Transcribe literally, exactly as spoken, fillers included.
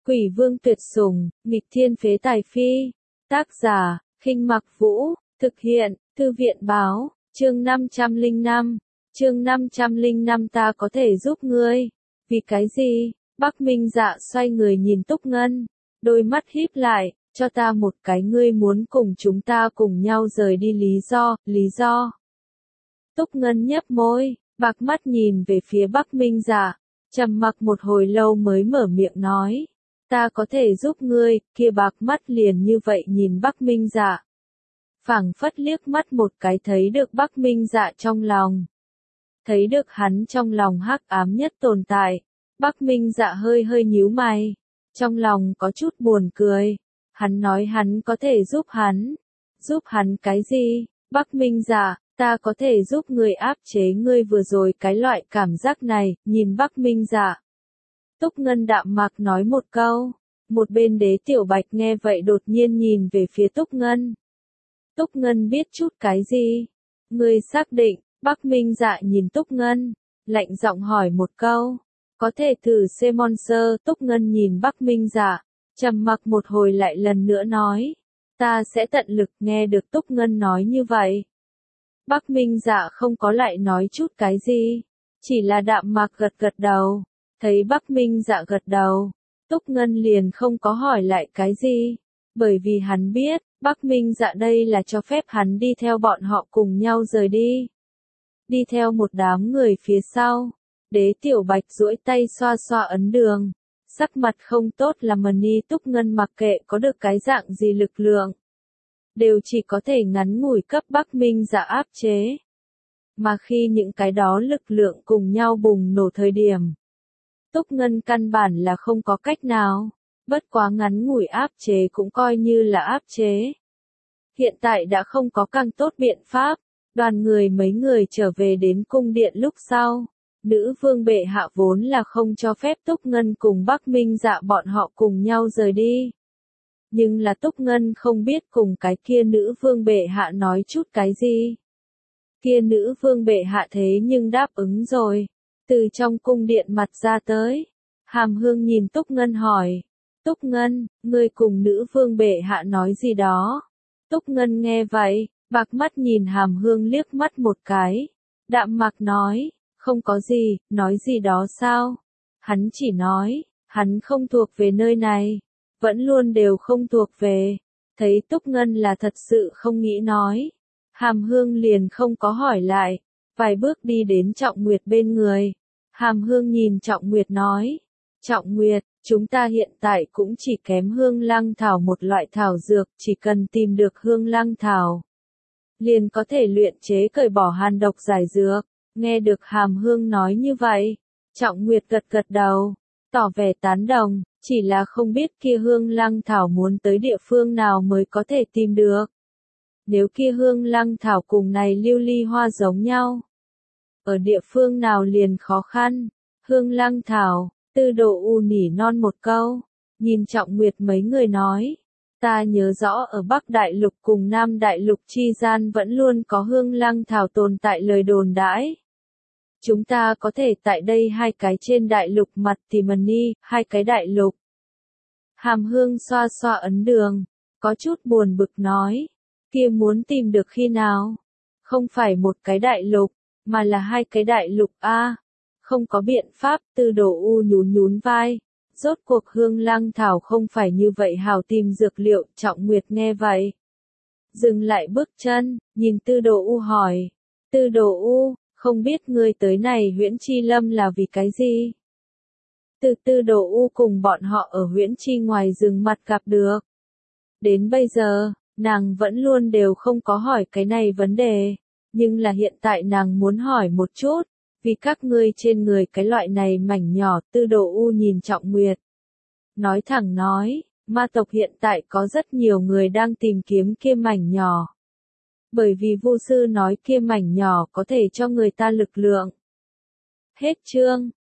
Quỷ vương tuyệt sủng, nghịch thiên phế tài phi. Tác giả, Khinh Mặc Vũ, thực hiện, Thư viện báo, chương năm trăm lẻ năm. Chương năm trăm lẻ năm ta có thể giúp ngươi. Vì cái gì? Bắc Minh Dạ xoay người nhìn Túc Ngân, đôi mắt híp lại, cho ta một cái ngươi muốn cùng chúng ta cùng nhau rời đi lý do, lý do. Túc Ngân nhếch môi, bạc mắt nhìn về phía Bắc Minh Dạ, trầm mặc một hồi lâu mới mở miệng nói. Ta có thể giúp ngươi, kia bạc mắt liền như vậy nhìn Bắc Minh Dạ. Phảng phất liếc mắt một cái thấy được Bắc Minh Dạ trong lòng. Thấy được hắn trong lòng hắc ám nhất tồn tại. Bắc Minh Dạ hơi hơi nhíu mày. Trong lòng có chút buồn cười. Hắn nói hắn có thể giúp hắn. Giúp hắn cái gì? Bắc Minh Dạ, ta có thể giúp ngươi áp chế ngươi vừa rồi cái loại cảm giác này, nhìn Bắc Minh Dạ. Túc Ngân đạm mạc nói một câu. Một bên Đế Tiểu Bạch nghe vậy đột nhiên nhìn về phía Túc Ngân. Túc Ngân biết chút cái gì? Ngươi xác định? Bắc Minh Dạ nhìn Túc Ngân, lạnh giọng hỏi một câu. Có thể thử xem monster. Túc Ngân nhìn Bắc Minh Dạ, trầm mặc một hồi lại lần nữa nói. Ta sẽ tận lực. Nghe được Túc Ngân nói như vậy. Bắc Minh Dạ không có lại nói chút cái gì, chỉ là đạm mạc gật gật đầu. Thấy Bắc Minh Dạ gật đầu, Túc Ngân liền không có hỏi lại cái gì, bởi vì hắn biết, Bắc Minh Dạ đây là cho phép hắn đi theo bọn họ cùng nhau rời đi. Đi theo một đám người phía sau, Đế Tiểu Bạch duỗi tay xoa xoa ấn đường, sắc mặt không tốt là Mani. Túc Ngân mặc kệ có được cái dạng gì lực lượng, đều chỉ có thể ngắn ngủi cấp Bắc Minh Dạ áp chế. Mà khi những cái đó lực lượng cùng nhau bùng nổ thời điểm, Túc Ngân căn bản là không có cách nào, bất quá ngắn ngủi áp chế cũng coi như là áp chế. Hiện tại đã không có càng tốt biện pháp, đoàn người mấy người trở về đến cung điện lúc sau. Nữ vương bệ hạ vốn là không cho phép Túc Ngân cùng Bắc Minh Dạ bọn họ cùng nhau rời đi. Nhưng là Túc Ngân không biết cùng cái kia nữ vương bệ hạ nói chút cái gì. Kia nữ vương bệ hạ thế nhưng đáp ứng rồi. Từ trong cung điện mặt ra tới. Hàm Hương nhìn Túc Ngân hỏi. Túc Ngân, ngươi cùng nữ vương bệ hạ nói gì đó? Túc Ngân nghe vậy, bạc mắt nhìn Hàm Hương liếc mắt một cái. Đạm mạc nói, không có gì, nói gì đó sao? Hắn chỉ nói, hắn không thuộc về nơi này. Vẫn luôn đều không thuộc về. Thấy Túc Ngân là thật sự không nghĩ nói. Hàm Hương liền không có hỏi lại. Vài bước đi đến Trọng Nguyệt bên người. Hàm Hương nhìn Trọng Nguyệt nói. Trọng Nguyệt, chúng ta hiện tại cũng chỉ kém hương lăng thảo một loại thảo dược. Chỉ cần tìm được hương lăng thảo, liền có thể luyện chế cởi bỏ hàn độc giải dược. Nghe được Hàm Hương nói như vậy, Trọng Nguyệt gật gật đầu, tỏ vẻ tán đồng. Chỉ là không biết kia hương lăng thảo muốn tới địa phương nào mới có thể tìm được. Nếu kia hương lăng thảo cùng này lưu ly hoa giống nhau, ở địa phương nào liền khó khăn. Hương lăng thảo, Tư Đồ U nỉ non một câu, nhìn Trọng Nguyệt mấy người nói. Ta nhớ rõ ở Bắc Đại Lục cùng Nam Đại Lục chi gian vẫn luôn có hương lăng thảo tồn tại lời đồn đãi. Chúng ta có thể tại đây hai cái trên đại lục mặt tìm Mani, hai cái đại lục. Hàm Hương xoa xoa ấn đường, có chút buồn bực nói. Kia muốn tìm được khi nào? Không phải một cái đại lục, mà là hai cái đại lục a. Không có biện pháp. Tư Đồ U nhún nhún vai. Rốt cuộc hương lăng thảo không phải như vậy hào tìm dược liệu. Trọng Nguyệt nghe vậy, dừng lại bước chân, nhìn Tư Đồ U hỏi. Tư Đồ U, không biết ngươi tới này Huyễn Chi Lâm là vì cái gì? Từ Tư Đồ U cùng bọn họ ở Huyễn Chi ngoài rừng mặt gặp được. Đến bây giờ, nàng vẫn luôn đều không có hỏi cái này vấn đề. Nhưng là hiện tại nàng muốn hỏi một chút. Vì các ngươi trên người cái loại này mảnh nhỏ. Tư Đồ U nhìn Trọng Nguyệt, nói thẳng nói, ma tộc hiện tại có rất nhiều người đang tìm kiếm kia mảnh nhỏ. Bởi vì Vu sư nói kia mảnh nhỏ có thể cho người ta lực lượng. Hết chương.